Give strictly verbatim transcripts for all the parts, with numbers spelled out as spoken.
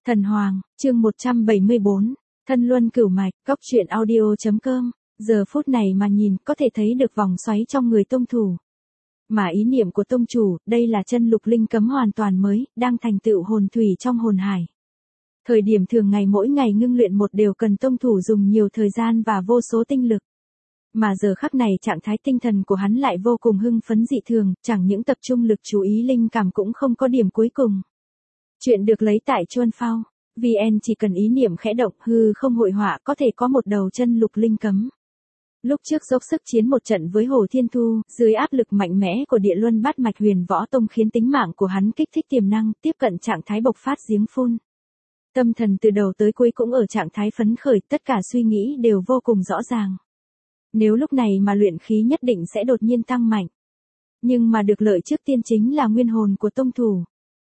Thần Hoàng, chương một trăm bảy mươi bốn, Thân Luân Cửu Mạch, Cốc truyện audio.com, giờ phút này mà nhìn có thể thấy được vòng xoáy trong người tông thủ. Mà ý niệm của tông chủ, đây là chân lục linh cấm hoàn toàn mới, đang thành tựu hồn thủy trong hồn hải. Thời điểm thường ngày mỗi ngày ngưng luyện một đều cần tông thủ dùng nhiều thời gian và vô số tinh lực. Mà giờ khắc này trạng thái tinh thần của hắn lại vô cùng hưng phấn dị thường, chẳng những tập trung lực chú ý linh cảm cũng không có điểm cuối cùng. Chuyện được lấy tại Chuan Phao. vê en chỉ cần ý niệm khẽ động hư không hội họa có thể có một đầu chân lục linh cấm. Lúc trước dốc sức chiến một trận với Hồ Thiên Thu, dưới áp lực mạnh mẽ của địa luân bát mạch huyền võ tông khiến tính mạng của hắn kích thích tiềm năng, tiếp cận trạng thái bộc phát giếng phun. Tâm thần từ đầu tới cuối cũng ở trạng thái phấn khởi, tất cả suy nghĩ đều vô cùng rõ ràng. Nếu lúc này mà luyện khí nhất định sẽ đột nhiên tăng mạnh. Nhưng mà được lợi trước tiên chính là nguyên hồn của tông thủ.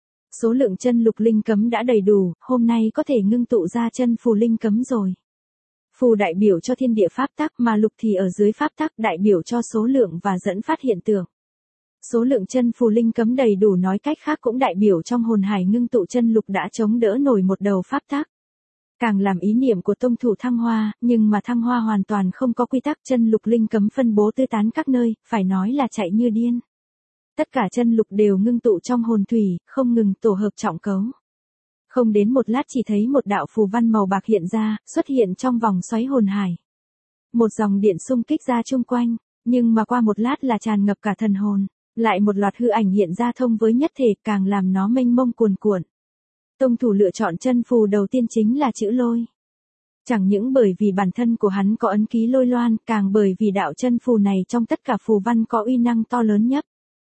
Số lượng chân lục linh cấm đã đầy đủ, hôm nay có thể ngưng tụ ra chân phù linh cấm rồi. Phù đại biểu cho thiên địa pháp tắc mà lục thì ở dưới pháp tắc đại biểu cho số lượng và dẫn phát hiện tượng. Số lượng chân phù linh cấm đầy đủ nói cách khác cũng đại biểu trong hồn hải ngưng tụ chân lục đã chống đỡ nổi một đầu pháp tắc. Càng làm ý niệm của tông thủ thăng hoa, nhưng mà thăng hoa hoàn toàn không có quy tắc, chân lục linh cấm phân bố tứ tán các nơi, phải nói là chạy như điên. Tất cả chân lục đều ngưng tụ trong hồn thủy, không ngừng tổ hợp trọng cấu. Không đến một lát chỉ thấy một đạo phù văn màu bạc hiện ra, xuất hiện trong vòng xoáy hồn hải. Một dòng điện xung kích ra chung quanh, nhưng mà qua một lát là tràn ngập cả thần hồn, lại một loạt hư ảnh hiện ra thông với nhất thể, càng làm nó mênh mông cuồn cuộn. Tông thủ lựa chọn chân phù đầu tiên chính là chữ lôi. Chẳng những bởi vì bản thân của hắn có ấn ký lôi loan, càng bởi vì đạo chân phù này trong tất cả phù văn có uy năng to lớn nhất.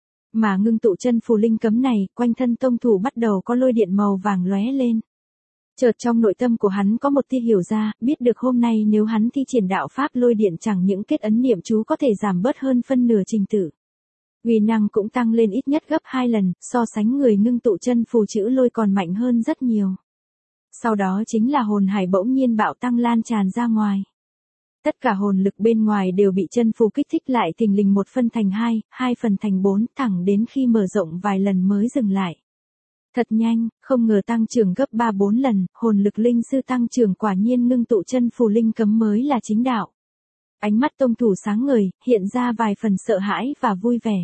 Mà ngưng tụ chân phù linh cấm này, quanh thân tông thủ bắt đầu có lôi điện màu vàng lóe lên. Chợt trong nội tâm của hắn có một tia hiểu ra, biết được hôm nay nếu hắn thi triển đạo pháp lôi điện chẳng những kết ấn niệm chú có thể giảm bớt hơn phân nửa trình tự. Uy năng cũng tăng lên ít nhất gấp hai lần, so sánh người ngưng tụ chân phù chữ lôi còn mạnh hơn rất nhiều. Sau đó chính là hồn hải bỗng nhiên bạo tăng lan tràn ra ngoài. Tất cả hồn lực bên ngoài đều bị chân phù kích thích lại thình lình một phân thành hai, hai phần thành bốn, thẳng đến khi mở rộng vài lần mới dừng lại. Thật nhanh, không ngờ tăng trưởng gấp ba bốn lần, hồn lực linh sư tăng trưởng quả nhiên ngưng tụ chân phù linh cấm mới là chính đạo. Ánh mắt tông thủ sáng ngời, hiện ra vài phần sợ hãi và vui vẻ.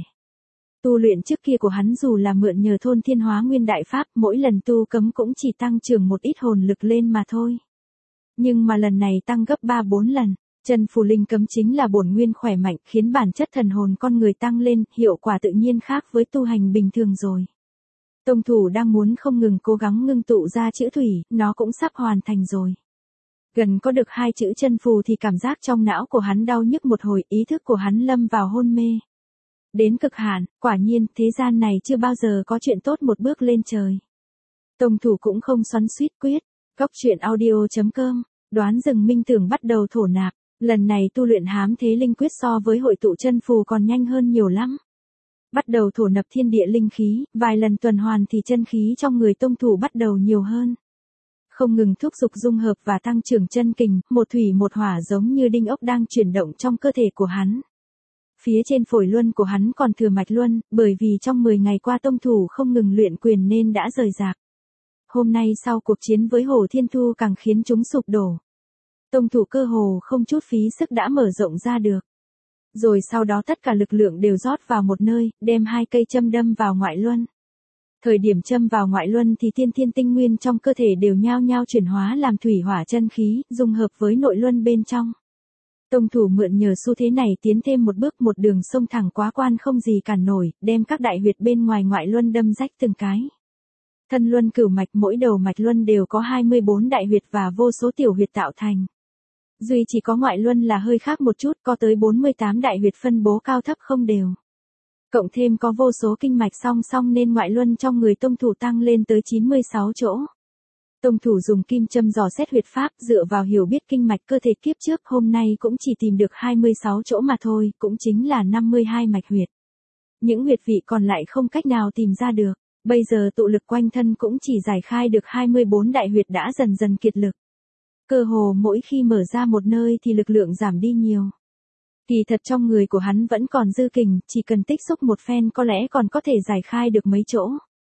Tu luyện trước kia của hắn dù là mượn nhờ thôn thiên hóa nguyên đại pháp, mỗi lần tu cấm cũng chỉ tăng trưởng một ít hồn lực lên mà thôi. Nhưng mà lần này tăng gấp ba bốn lần. Chân phù linh cấm chính là bổn nguyên khỏe mạnh, khiến bản chất thần hồn con người tăng lên, hiệu quả tự nhiên khác với tu hành bình thường rồi. Tông thủ đang muốn không ngừng cố gắng ngưng tụ ra chữ thủy, nó cũng sắp hoàn thành rồi. Gần có được hai chữ chân phù thì cảm giác trong não của hắn đau nhức một hồi, ý thức của hắn lâm vào hôn mê. Đến cực hạn, quả nhiên thế gian này chưa bao giờ có chuyện tốt một bước lên trời. Tông thủ cũng không xoắn xuýt quyết, Cốc truyện audio.com, đoán rừng minh tưởng bắt đầu thổ nạp. Lần này tu luyện hám thế linh quyết so với hội tụ chân phù còn nhanh hơn nhiều lắm. Bắt đầu thổ nập thiên địa linh khí, vài lần tuần hoàn thì chân khí trong người tông thủ bắt đầu nhiều hơn. Không ngừng thúc giục dung hợp và tăng trưởng chân kình, một thủy một hỏa giống như đinh ốc đang chuyển động trong cơ thể của hắn. Phía trên phổi luân của hắn còn thừa mạch luân, bởi vì trong mười ngày qua tông thủ không ngừng luyện quyền nên đã rời rạc. Hôm nay sau cuộc chiến với Hồ Thiên Thu càng khiến chúng sụp đổ. Tông thủ cơ hồ không chút phí sức đã mở rộng ra được. Rồi sau đó tất cả lực lượng đều rót vào một nơi, đem hai cây châm đâm vào ngoại luân. Thời điểm châm vào ngoại luân thì tiên thiên tinh nguyên trong cơ thể đều nhao nhao chuyển hóa làm thủy hỏa chân khí, dung hợp với nội luân bên trong. Tông thủ mượn nhờ xu thế này tiến thêm một bước, một đường sông thẳng quá quan không gì cản nổi, đem các đại huyệt bên ngoài ngoại luân đâm rách từng cái. Thân luân cửu mạch mỗi đầu mạch luân đều có hai mươi bốn đại huyệt và vô số tiểu huyệt tạo thành. Duy chỉ có ngoại luân là hơi khác một chút, có tới bốn mươi tám đại huyệt phân bố cao thấp không đều. Cộng thêm có vô số kinh mạch song song nên ngoại luân trong người tông thủ tăng lên tới chín mươi sáu chỗ. Tông thủ dùng kim châm dò xét huyệt pháp, dựa vào hiểu biết kinh mạch cơ thể kiếp trước, hôm nay cũng chỉ tìm được hai mươi sáu chỗ mà thôi, cũng chính là năm mươi hai mạch huyệt. Những huyệt vị còn lại không cách nào tìm ra được, bây giờ tụ lực quanh thân cũng chỉ giải khai được hai mươi bốn đại huyệt đã dần dần kiệt lực. Cơ hồ mỗi khi mở ra một nơi thì lực lượng giảm đi nhiều. Kỳ thật trong người của hắn vẫn còn dư kình, chỉ cần tích xúc một phen có lẽ còn có thể giải khai được mấy chỗ.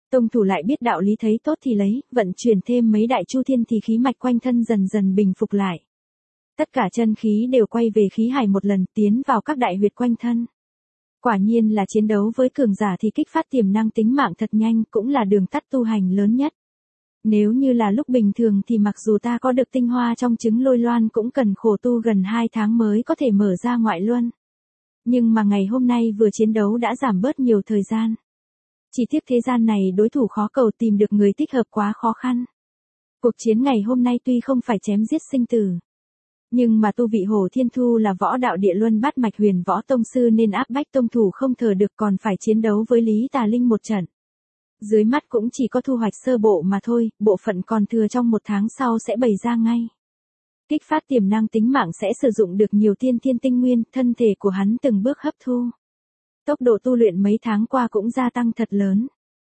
Tông thủ lại biết đạo lý thấy tốt thì lấy, vận chuyển thêm mấy đại chu thiên thì khí mạch quanh thân dần dần bình phục lại. Tất cả chân khí đều quay về khí hải một lần, tiến vào các đại huyệt quanh thân. Quả nhiên là chiến đấu với cường giả thì kích phát tiềm năng tính mạng thật nhanh, cũng là đường tắt tu hành lớn nhất. Nếu như là lúc bình thường thì mặc dù ta có được tinh hoa trong trứng lôi loan cũng cần khổ tu gần hai tháng mới có thể mở ra ngoại luân. Nhưng mà ngày hôm nay vừa chiến đấu đã giảm bớt nhiều thời gian. Chỉ tiếc thế gian này đối thủ khó cầu, tìm được người thích hợp quá khó khăn. Cuộc chiến ngày hôm nay tuy không phải chém giết sinh tử, nhưng mà tu vị Hồ Thiên Thu là võ đạo địa luân bát mạch huyền võ tông sư nên áp bách tông thủ không thở được, còn phải chiến đấu với Lý Tà Linh một trận. Dưới mắt cũng chỉ có thu hoạch sơ bộ mà thôi, bộ phận còn thừa trong một tháng sau sẽ bày ra ngay. Kích phát tiềm năng tính mạng sẽ sử dụng được nhiều tiên thiên tinh nguyên, thân thể của hắn từng bước hấp thu. Tốc độ tu luyện mấy tháng qua cũng gia tăng thật lớn.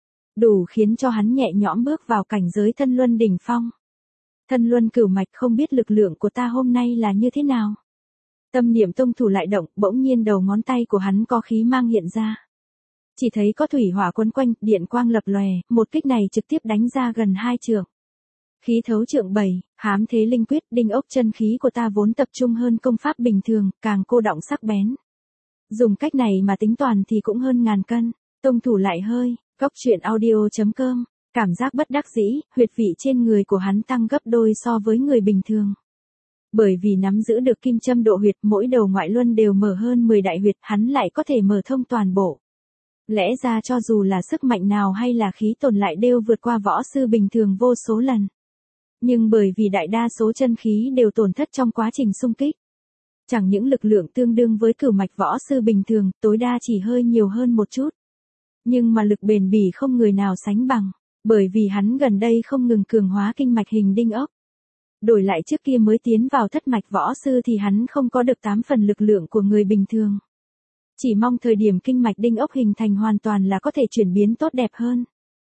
Đủ khiến cho hắn nhẹ nhõm bước vào cảnh giới thân luân đỉnh phong. Thân luân cửu mạch, không biết lực lượng của ta hôm nay là như thế nào. Tâm niệm tông thủ lại động, bỗng nhiên đầu ngón tay của hắn có khí mang hiện ra. Chỉ thấy có thủy hỏa quấn quanh, điện quang lập lòe, một kích này trực tiếp đánh ra gần hai trượng. Khí thấu trượng bảy, hám thế linh quyết, đinh ốc chân khí của ta vốn tập trung hơn công pháp bình thường, càng cô đọng sắc bén. Dùng cách này mà tính toàn thì cũng hơn ngàn cân. Tông thủ lại hơi, góc truyện audio chấm com, cảm giác bất đắc dĩ, huyệt vị trên người của hắn tăng gấp đôi so với người bình thường. Bởi vì nắm giữ được kim châm độ huyệt, mỗi đầu ngoại luân đều mở hơn mười đại huyệt, hắn lại có thể mở thông toàn bộ. Lẽ ra cho dù là sức mạnh nào hay là khí tồn lại đều vượt qua võ sư bình thường vô số lần. Nhưng bởi vì đại đa số chân khí đều tổn thất trong quá trình xung kích. Chẳng những lực lượng tương đương với cửu mạch võ sư bình thường, tối đa chỉ hơi nhiều hơn một chút. Nhưng mà lực bền bỉ không người nào sánh bằng, bởi vì hắn gần đây không ngừng cường hóa kinh mạch hình đinh ốc. Đổi lại trước kia mới tiến vào thất mạch võ sư thì hắn không có được tám phần lực lượng của người bình thường. Chỉ mong thời điểm kinh mạch đinh ốc hình thành hoàn toàn là có thể chuyển biến tốt đẹp hơn.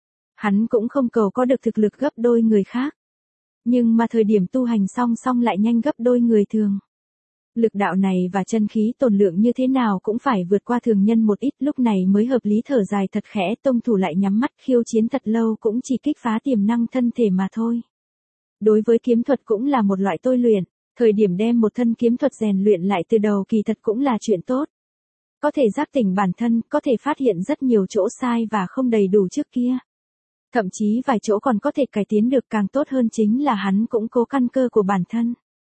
Hắn cũng không cầu có được thực lực gấp đôi người khác. Nhưng mà thời điểm tu hành song song lại nhanh gấp đôi người thường. Lực đạo này và chân khí tồn lượng như thế nào cũng phải vượt qua thường nhân một ít, lúc này mới hợp lý. Thở dài thật khẽ, tông thủ lại nhắm mắt, khiêu chiến thật lâu cũng chỉ kích phá tiềm năng thân thể mà thôi. Đối với kiếm thuật cũng là một loại tôi luyện, thời điểm đem một thân kiếm thuật rèn luyện lại từ đầu kỳ thật cũng là chuyện tốt. Có thể giác tỉnh bản thân, có thể phát hiện rất nhiều chỗ sai và không đầy đủ trước kia. Thậm chí vài chỗ còn có thể cải tiến được, càng tốt hơn chính là hắn cũng cố căn cơ của bản thân.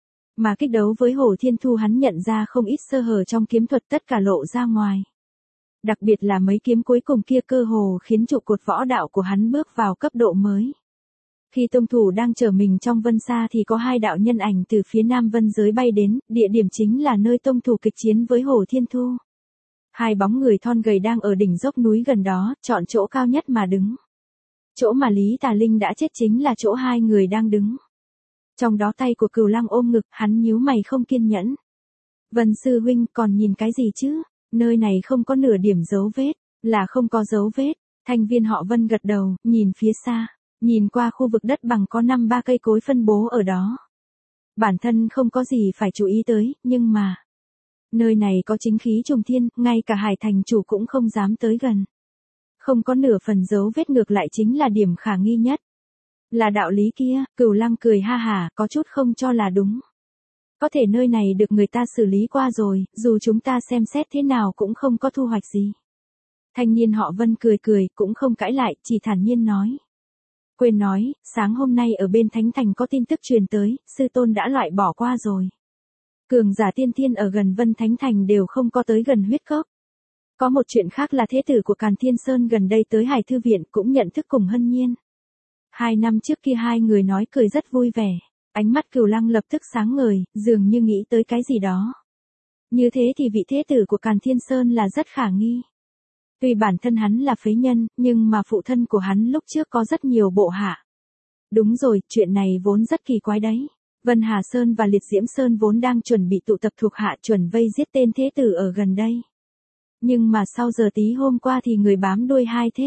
Mà kích đấu với Hồ Thiên Thu hắn nhận ra không ít sơ hở trong kiếm thuật tất cả lộ ra ngoài. Đặc biệt là mấy kiếm cuối cùng kia cơ hồ khiến trụ cột võ đạo của hắn bước vào cấp độ mới. Khi tông thủ đang chờ mình trong vân xa thì có hai đạo nhân ảnh từ phía nam vân giới bay đến, địa điểm chính là nơi tông thủ kịch chiến với Hồ Thiên Thu. Hai bóng người thon gầy đang ở đỉnh dốc núi gần đó, chọn chỗ cao nhất mà đứng. Chỗ mà Lý Tà Linh đã chết chính là chỗ hai người đang đứng. Trong đó tay của Cửu Lăng ôm ngực, hắn nhíu mày không kiên nhẫn. Vân sư huynh còn nhìn cái gì chứ, nơi này không có nửa điểm dấu vết, là không có dấu vết. Thành viên họ Vân gật đầu, nhìn phía xa, nhìn qua khu vực đất bằng có năm ba cây cối phân bố ở đó. Bản thân không có gì phải chú ý tới, nhưng mà nơi này có chính khí trùng thiên, ngay cả Hải thành chủ cũng không dám tới gần. Không có nửa phần dấu vết ngược lại chính là điểm khả nghi nhất. Là đạo lý kia, Cửu Lăng cười ha hả, có chút không cho là đúng. Có thể nơi này được người ta xử lý qua rồi, dù chúng ta xem xét thế nào cũng không có thu hoạch gì. Thanh niên họ Vân cười cười, cũng không cãi lại, chỉ thản nhiên nói. Quên nói, sáng hôm nay ở bên Thánh Thành có tin tức truyền tới, sư tôn đã loại bỏ qua rồi. Cường giả tiên thiên ở gần Vân Thánh Thành đều không có tới gần huyết cốc. Có một chuyện khác là thế tử của Càn Thiên Sơn gần đây tới Hải Thư Viện cũng nhận thức cùng Hân Nhiên. Hai năm trước kia hai người nói cười rất vui vẻ, ánh mắt Cửu Lăng lập tức sáng ngời, dường như nghĩ tới cái gì đó. Như thế thì vị thế tử của Càn Thiên Sơn là rất khả nghi. Tuy bản thân hắn là phế nhân, nhưng mà phụ thân của hắn lúc trước có rất nhiều bộ hạ. Đúng rồi, chuyện này vốn rất kỳ quái đấy. Vân Hà Sơn và Liệt Diễm Sơn vốn đang chuẩn bị tụ tập thuộc hạ chuẩn vây giết tên thế tử ở gần đây. Nhưng mà sau giờ tí hôm qua thì người bám đuôi hai thế.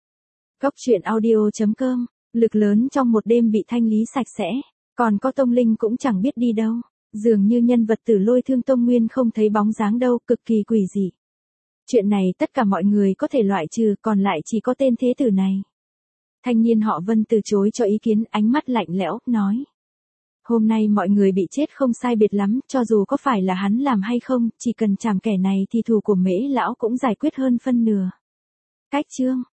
Góc truyện audio chấm com, lực lớn trong một đêm bị thanh lý sạch sẽ, còn có tông linh cũng chẳng biết đi đâu, dường như nhân vật Tử Lôi Thương Tông Nguyên không thấy bóng dáng đâu, cực kỳ quỷ dị. Chuyện này tất cả mọi người có thể loại trừ, còn lại chỉ có tên thế tử này. Thanh niên họ Vân từ chối cho ý kiến, ánh mắt lạnh lẽo, nói. Hôm nay mọi người bị chết không sai biệt lắm, cho dù có phải là hắn làm hay không, chỉ cần chảm kẻ này thì thù của Mễ lão cũng giải quyết hơn phân nửa. Cách chương